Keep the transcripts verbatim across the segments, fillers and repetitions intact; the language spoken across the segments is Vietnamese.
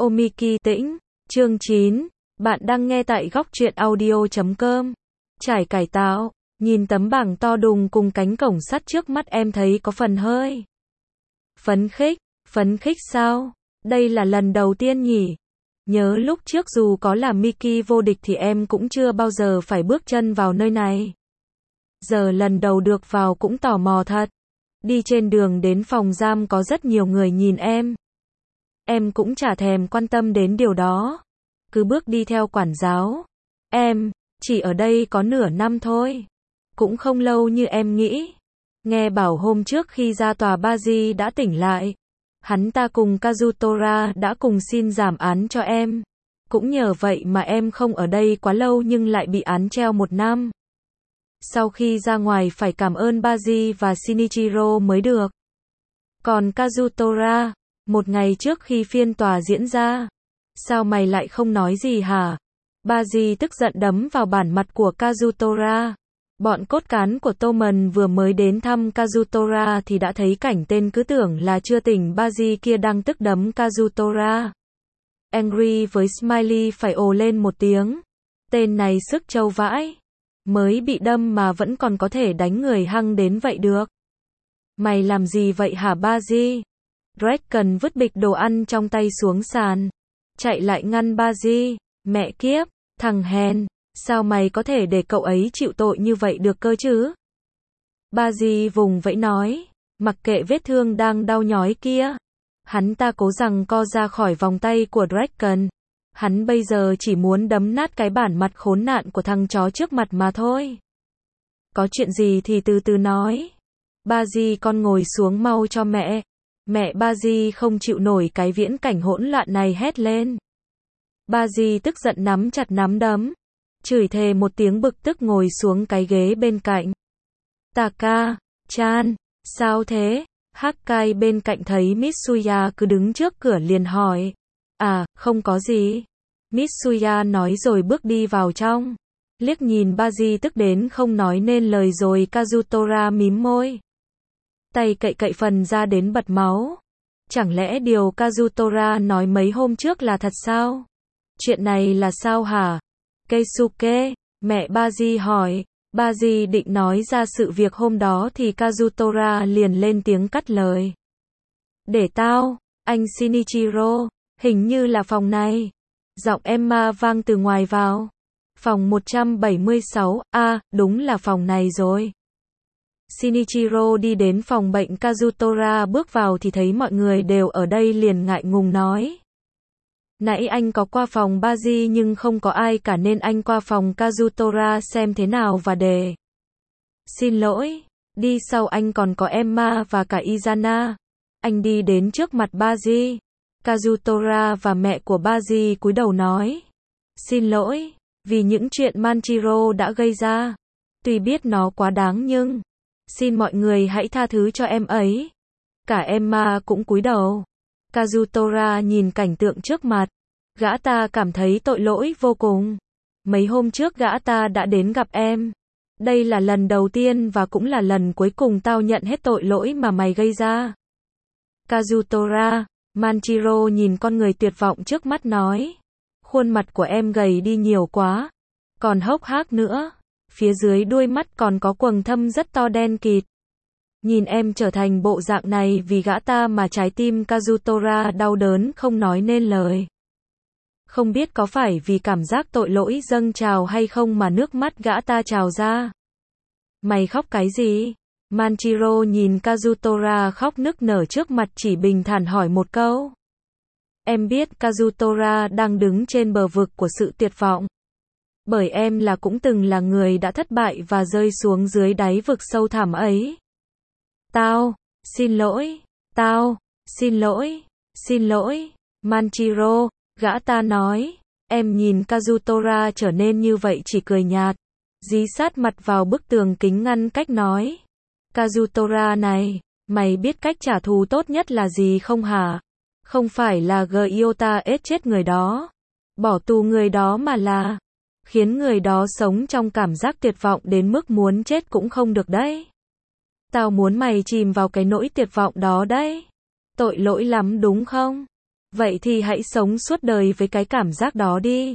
Omiki Tĩnh, chương chín, bạn đang nghe tại góc truyện audio chấm com. Trải cải tạo, nhìn tấm bảng to đùng cùng cánh cổng sắt trước mắt em thấy có phần hơi phấn khích, phấn khích sao? Đây là lần đầu tiên nhỉ? Nhớ lúc trước dù có là Miki vô địch thì em cũng chưa bao giờ phải bước chân vào nơi này. Giờ lần đầu được vào cũng tò mò thật. Đi trên đường đến phòng giam có rất nhiều người nhìn em. Em cũng chả thèm quan tâm đến điều đó. Cứ bước đi theo quản giáo. Em, chỉ ở đây có nửa năm thôi. Cũng không lâu như em nghĩ. Nghe bảo hôm trước khi ra tòa Baji đã tỉnh lại. Hắn ta cùng Kazutora đã cùng xin giảm án cho em. Cũng nhờ vậy mà em không ở đây quá lâu nhưng lại bị án treo một năm. Sau khi ra ngoài phải cảm ơn Baji và Shinichiro mới được. Còn Kazutora, một ngày trước khi phiên tòa diễn ra, sao mày lại không nói gì hả? Baji tức giận đấm vào bản mặt của Kazutora. Bọn cốt cán của Toman vừa mới đến thăm Kazutora thì đã thấy cảnh tên cứ tưởng là chưa tỉnh Baji kia đang tức đấm Kazutora. Angry với Smiley phải ồ lên một tiếng. Tên này sức trâu vãi. Mới bị đâm mà vẫn còn có thể đánh người hăng đến vậy được. Mày làm gì vậy hả Baji? Draken vứt bịch đồ ăn trong tay xuống sàn. Chạy lại ngăn Baji. Mẹ kiếp, thằng hèn, sao mày có thể để cậu ấy chịu tội như vậy được cơ chứ? Baji vùng vẫy nói. Mặc kệ vết thương đang đau nhói kia. Hắn ta cố rằng co ra khỏi vòng tay của Draken. Hắn bây giờ chỉ muốn đấm nát cái bản mặt khốn nạn của thằng chó trước mặt mà thôi. Có chuyện gì thì từ từ nói. Baji con ngồi xuống mau cho mẹ. Mẹ Baji không chịu nổi cái viễn cảnh hỗn loạn này hét lên. Baji tức giận nắm chặt nắm đấm. Chửi thề một tiếng bực tức ngồi xuống cái ghế bên cạnh. Taka, chan, sao thế? Hakkai bên cạnh thấy Mitsuya cứ đứng trước cửa liền hỏi. À, không có gì. Mitsuya nói rồi bước đi vào trong. Liếc nhìn Baji tức đến không nói nên lời rồi Kazutora mím môi. Tay cậy cậy phần ra đến bật máu. Chẳng lẽ điều Kazutora nói mấy hôm trước là thật sao? Chuyện này là sao hả? Keisuke, mẹ Baji hỏi. Baji định nói ra sự việc hôm đó thì Kazutora liền lên tiếng cắt lời. Để tao, anh Shinichiro. Hình như là phòng này. Giọng Emma vang từ ngoài vào. Phòng một trăm bảy mươi sáu, a, à, đúng là phòng này rồi. Shinichiro đi đến phòng bệnh Kazutora bước vào thì thấy mọi người đều ở đây liền ngại ngùng nói. Nãy anh có qua phòng Baji nhưng không có ai cả nên anh qua phòng Kazutora xem thế nào và để. Xin lỗi, đi sau anh còn có Emma và cả Izana. Anh đi đến trước mặt Baji. Kazutora và mẹ của Baji cúi đầu nói. Xin lỗi, vì những chuyện Manchiro đã gây ra. Tuy biết nó quá đáng nhưng, xin mọi người hãy tha thứ cho em ấy. Cả Emma cũng cúi đầu. Kazutora nhìn cảnh tượng trước mặt. Gã ta cảm thấy tội lỗi vô cùng. Mấy hôm trước gã ta đã đến gặp em. Đây là lần đầu tiên và cũng là lần cuối cùng tao nhận hết tội lỗi mà mày gây ra. Kazutora, Manchiro nhìn con người tuyệt vọng trước mắt nói. Khuôn mặt của em gầy đi nhiều quá. Còn hốc hác nữa. Phía dưới đuôi mắt còn có quầng thâm rất to đen kịt. Nhìn em trở thành bộ dạng này vì gã ta mà trái tim Kazutora đau đớn không nói nên lời. Không biết có phải vì cảm giác tội lỗi dâng trào hay không mà nước mắt gã ta trào ra. Mày khóc cái gì? Manchiro nhìn Kazutora khóc nức nở trước mặt chỉ bình thản hỏi một câu. Em biết Kazutora đang đứng trên bờ vực của sự tuyệt vọng. Bởi em là cũng từng là người đã thất bại và rơi xuống dưới đáy vực sâu thẳm ấy. Tao, xin lỗi, tao, xin lỗi, xin lỗi, Manchiro, gã ta nói. Em nhìn Kazutora trở nên như vậy chỉ cười nhạt. Dí sát mặt vào bức tường kính ngăn cách nói. Kazutora này, mày biết cách trả thù tốt nhất là gì không hả? Không phải là Gyota ết chết người đó. Bỏ tù người đó mà là khiến người đó sống trong cảm giác tuyệt vọng đến mức muốn chết cũng không được đấy. Tao muốn mày chìm vào cái nỗi tuyệt vọng đó đấy. Tội lỗi lắm đúng không? Vậy thì hãy sống suốt đời với cái cảm giác đó đi.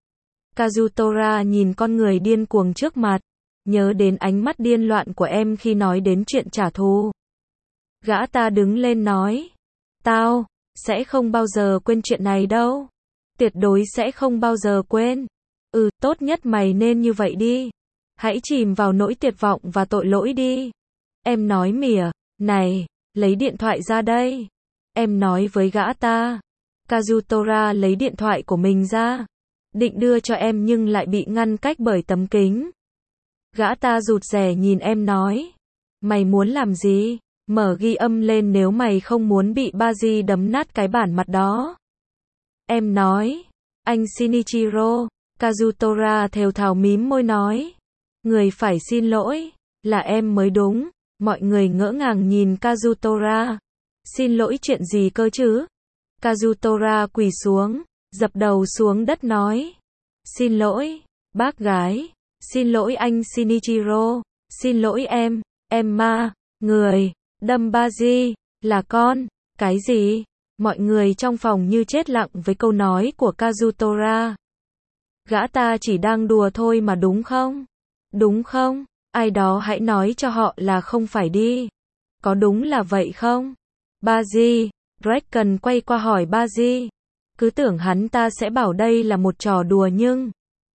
Kazutora nhìn con người điên cuồng trước mặt, nhớ đến ánh mắt điên loạn của em khi nói đến chuyện trả thù. Gã ta đứng lên nói, tao sẽ không bao giờ quên chuyện này đâu. Tuyệt đối sẽ không bao giờ quên. Ừ, tốt nhất mày nên như vậy đi. Hãy chìm vào nỗi tuyệt vọng và tội lỗi đi. Em nói mỉa, này, lấy điện thoại ra đây. Em nói với gã ta. Kazutora lấy điện thoại của mình ra, định đưa cho em nhưng lại bị ngăn cách bởi tấm kính. Gã ta rụt rè nhìn em nói, mày muốn làm gì? Mở ghi âm lên nếu mày không muốn bị Baji đấm nát cái bản mặt đó. Em nói, anh Shinichiro. Kazutora thều thào mím môi nói, người phải xin lỗi, là em mới đúng. Mọi người ngỡ ngàng nhìn Kazutora. Xin lỗi chuyện gì cơ chứ? Kazutora quỳ xuống, dập đầu xuống đất nói, xin lỗi, bác gái, xin lỗi anh Shinichiro, xin lỗi em, em ma, người, đâm Baji, là con, cái gì? Mọi người trong phòng như chết lặng với câu nói của Kazutora. Gã ta chỉ đang đùa thôi mà đúng không? Đúng không? Ai đó hãy nói cho họ là không phải đi. Có đúng là vậy không? Baji, Draken quay qua hỏi Baji. Cứ tưởng hắn ta sẽ bảo đây là một trò đùa nhưng...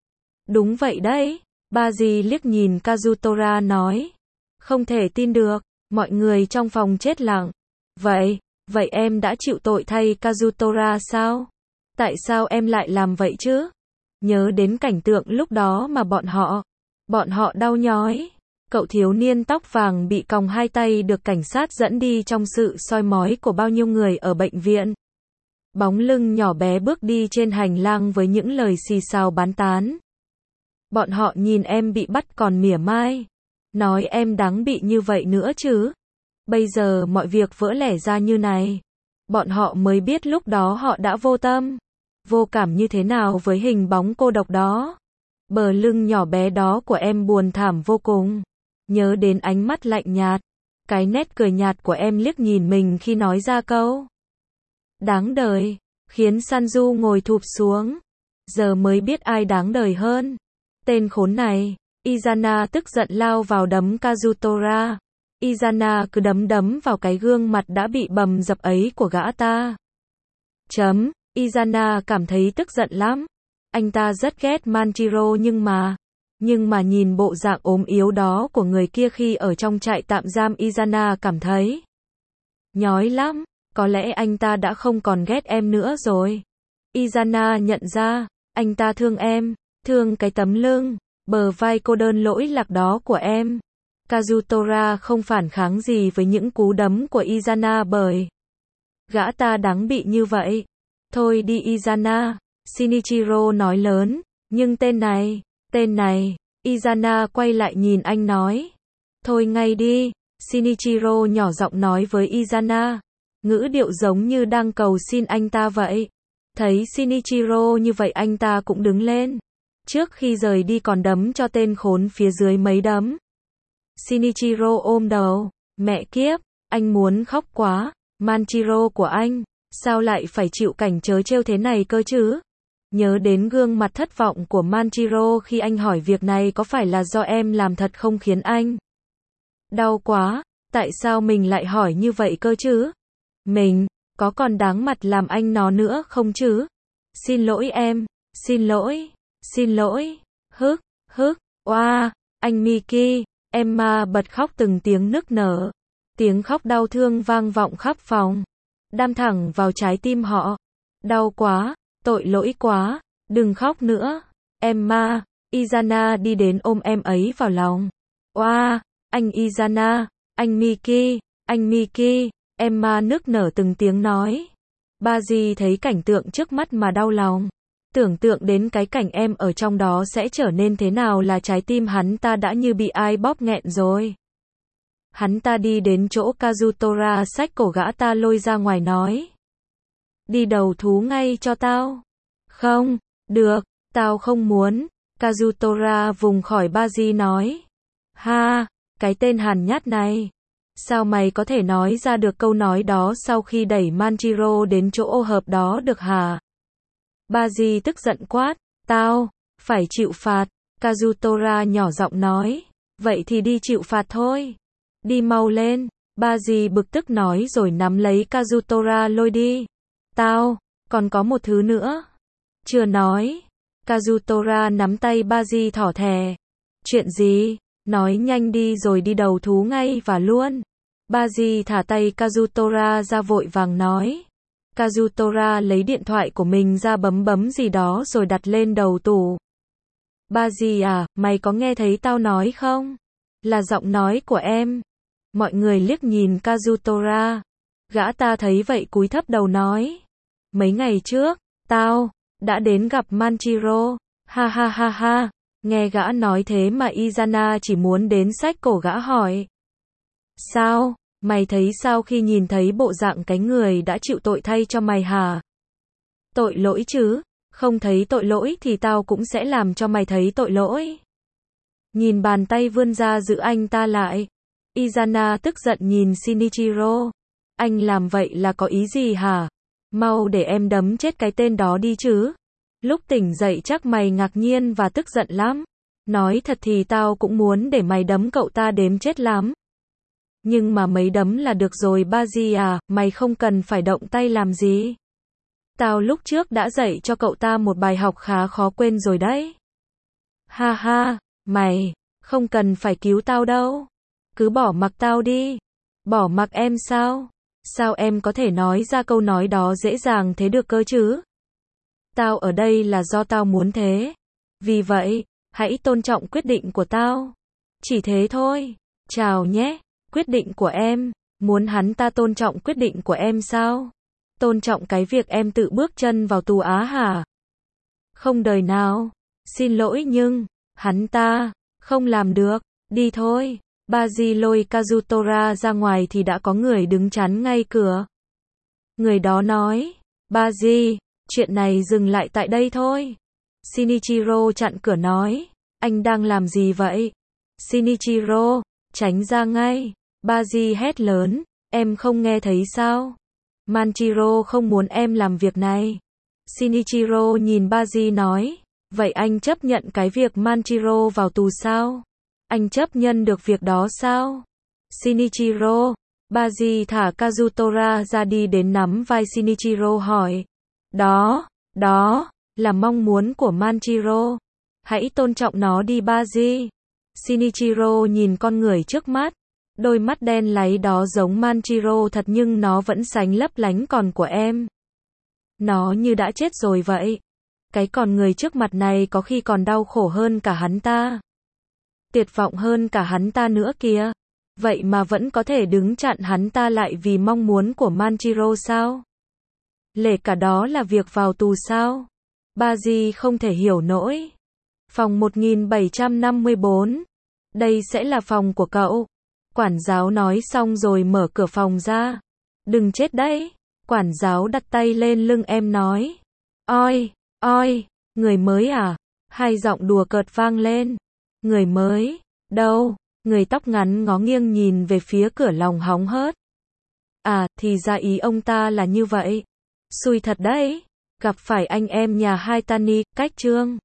Đúng vậy đấy. Baji liếc nhìn Kazutora nói. Không thể tin được. Mọi người trong phòng chết lặng. Vậy, vậy em đã chịu tội thay Kazutora sao? Tại sao em lại làm vậy chứ? Nhớ đến cảnh tượng lúc đó mà bọn họ, bọn họ đau nhói. Cậu thiếu niên tóc vàng bị còng hai tay được cảnh sát dẫn đi trong sự soi mói của bao nhiêu người ở bệnh viện. Bóng lưng nhỏ bé bước đi trên hành lang với những lời xì xào bán tán. Bọn họ nhìn em bị bắt còn mỉa mai. Nói em đáng bị như vậy nữa chứ. Bây giờ mọi việc vỡ lẽ ra như này. Bọn họ mới biết lúc đó họ đã vô tâm, vô cảm như thế nào với hình bóng cô độc đó. Bờ lưng nhỏ bé đó của em buồn thảm vô cùng. Nhớ đến ánh mắt lạnh nhạt, cái nét cười nhạt của em liếc nhìn mình khi nói ra câu đáng đời, khiến Sanju ngồi thụp xuống. Giờ mới biết ai đáng đời hơn. Tên khốn này. Izana tức giận lao vào đấm Kazutora. Izana cứ đấm đấm vào cái gương mặt đã bị bầm dập ấy của gã ta. Chấm. Izana cảm thấy tức giận lắm. Anh ta rất ghét Manjiro nhưng mà... Nhưng mà nhìn bộ dạng ốm yếu đó của người kia khi ở trong trại tạm giam, Izana cảm thấy nhói lắm. Có lẽ anh ta đã không còn ghét em nữa rồi. Izana nhận ra, anh ta thương em, thương cái tấm lưng, bờ vai cô đơn lỗi lạc đó của em. Kazutora không phản kháng gì với những cú đấm của Izana bởi gã ta đáng bị như vậy. Thôi đi Izana, Shinichiro nói lớn, nhưng tên này, tên này, Izana quay lại nhìn anh nói. Thôi ngay đi, Shinichiro nhỏ giọng nói với Izana, ngữ điệu giống như đang cầu xin anh ta vậy. Thấy Shinichiro như vậy anh ta cũng đứng lên. Trước khi rời đi còn đấm cho tên khốn phía dưới mấy đấm. Shinichiro ôm đầu, mẹ kiếp, anh muốn khóc quá, Manjiro của anh, sao lại phải chịu cảnh trớ trêu thế này cơ chứ? Nhớ đến gương mặt thất vọng của Manjiro khi anh hỏi việc này có phải là do em làm thật không khiến anh đau quá, tại sao mình lại hỏi như vậy cơ chứ? Mình, có còn đáng mặt làm anh nó nữa không chứ? Xin lỗi em, xin lỗi, xin lỗi, hức, hức, oa, anh Miki, Emma bật khóc từng tiếng nức nở. Tiếng khóc đau thương vang vọng khắp phòng, đâm thẳng vào trái tim họ. Đau quá, tội lỗi quá, đừng khóc nữa. Emma, Izana đi đến ôm em ấy vào lòng. Oa, anh Izana, anh Miki, anh Miki, Emma nức nở từng tiếng nói. Baji thấy cảnh tượng trước mắt mà đau lòng. Tưởng tượng đến cái cảnh em ở trong đó sẽ trở nên thế nào là trái tim hắn ta đã như bị ai bóp nghẹn rồi. Hắn ta đi đến chỗ Kazutora xách cổ gã ta lôi ra ngoài nói. Đi đầu thú ngay cho tao. Không, được, tao không muốn. Kazutora vùng khỏi Baji nói. Ha, cái tên hàn nhát này. Sao mày có thể nói ra được câu nói đó sau khi đẩy Manjiro đến chỗ ô hợp đó được hả? Baji tức giận quát, tao, phải chịu phạt. Kazutora nhỏ giọng nói, vậy thì đi chịu phạt thôi. Đi mau lên. Baji bực tức nói rồi nắm lấy Kazutora lôi đi. Tao, còn có một thứ nữa. Chưa nói. Kazutora nắm tay Baji thỏ thè. Chuyện gì? Nói nhanh đi rồi đi đầu thú ngay và luôn. Baji thả tay Kazutora ra vội vàng nói. Kazutora lấy điện thoại của mình ra bấm bấm gì đó rồi đặt lên đầu tủ. Baji à, mày có nghe thấy tao nói không? Là giọng nói của em. Mọi người liếc nhìn Kazutora. Gã ta thấy vậy cúi thấp đầu nói. Mấy ngày trước, tao đã đến gặp Manjiro. Ha ha ha ha. Nghe gã nói thế mà Izana chỉ muốn đến xách cổ gã hỏi. Sao? Mày thấy sao khi nhìn thấy bộ dạng cái người đã chịu tội thay cho mày hả? Tội lỗi chứ, không thấy tội lỗi thì tao cũng sẽ làm cho mày thấy tội lỗi. Nhìn bàn tay vươn ra giữ anh ta lại. Izana tức giận nhìn Shinichiro. Anh làm vậy là có ý gì hả? Mau để em đấm chết cái tên đó đi chứ. Lúc tỉnh dậy chắc mày ngạc nhiên và tức giận lắm. Nói thật thì tao cũng muốn để mày đấm cậu ta đếm chết lắm. Nhưng mà mấy đấm là được rồi Baji à, mày không cần phải động tay làm gì. Tao lúc trước đã dạy cho cậu ta một bài học khá khó quên rồi đấy. Ha ha, mày, không cần phải cứu tao đâu. Cứ bỏ mặc tao đi. Bỏ mặc em sao? Sao em có thể nói ra câu nói đó dễ dàng thế được cơ chứ? Tao ở đây là do tao muốn thế. Vì vậy, hãy tôn trọng quyết định của tao. Chỉ thế thôi. Chào nhé. Quyết định của em. Muốn hắn ta tôn trọng quyết định của em sao? Tôn trọng cái việc em tự bước chân vào tù á hả? Không đời nào. Xin lỗi nhưng, hắn ta, không làm được. Đi thôi. Baji lôi Kazutora ra ngoài thì đã có người đứng chắn ngay cửa. Người đó nói, Baji, chuyện này dừng lại tại đây thôi. Shinichiro chặn cửa nói, anh đang làm gì vậy? Shinichiro, tránh ra ngay. Baji hét lớn, em không nghe thấy sao? Manjiro không muốn em làm việc này. Shinichiro nhìn Baji nói, vậy anh chấp nhận cái việc Manjiro vào tù sao? Anh chấp nhận được việc đó sao? Shinichiro, Baji thả Kazutora ra đi đến nắm vai Shinichiro hỏi. Đó, đó, là mong muốn của Manjiro. Hãy tôn trọng nó đi Baji. Shinichiro nhìn con người trước mắt. Đôi mắt đen láy đó giống Manjiro thật nhưng nó vẫn sánh lấp lánh còn của em. Nó như đã chết rồi vậy. Cái con người trước mặt này có khi còn đau khổ hơn cả hắn ta. Tuyệt vọng hơn cả hắn ta nữa kìa. Vậy mà vẫn có thể đứng chặn hắn ta lại vì mong muốn của Manjiro sao? Lẽ cả đó là việc vào tù sao? Baji không thể hiểu nổi. Phòng một nghìn bảy trăm năm mươi bốn. Đây sẽ là phòng của cậu. Quản giáo nói xong rồi mở cửa phòng ra. Đừng chết đấy. Quản giáo đặt tay lên lưng em nói. Oi, oi, người mới à? Hai giọng đùa cợt vang lên. Người mới? Đâu? Người tóc ngắn ngó nghiêng nhìn về phía cửa lòng hóng hớt. À, thì ra ý ông ta là như vậy. Xui thật đấy. Gặp phải anh em nhà Haitani, cách chương.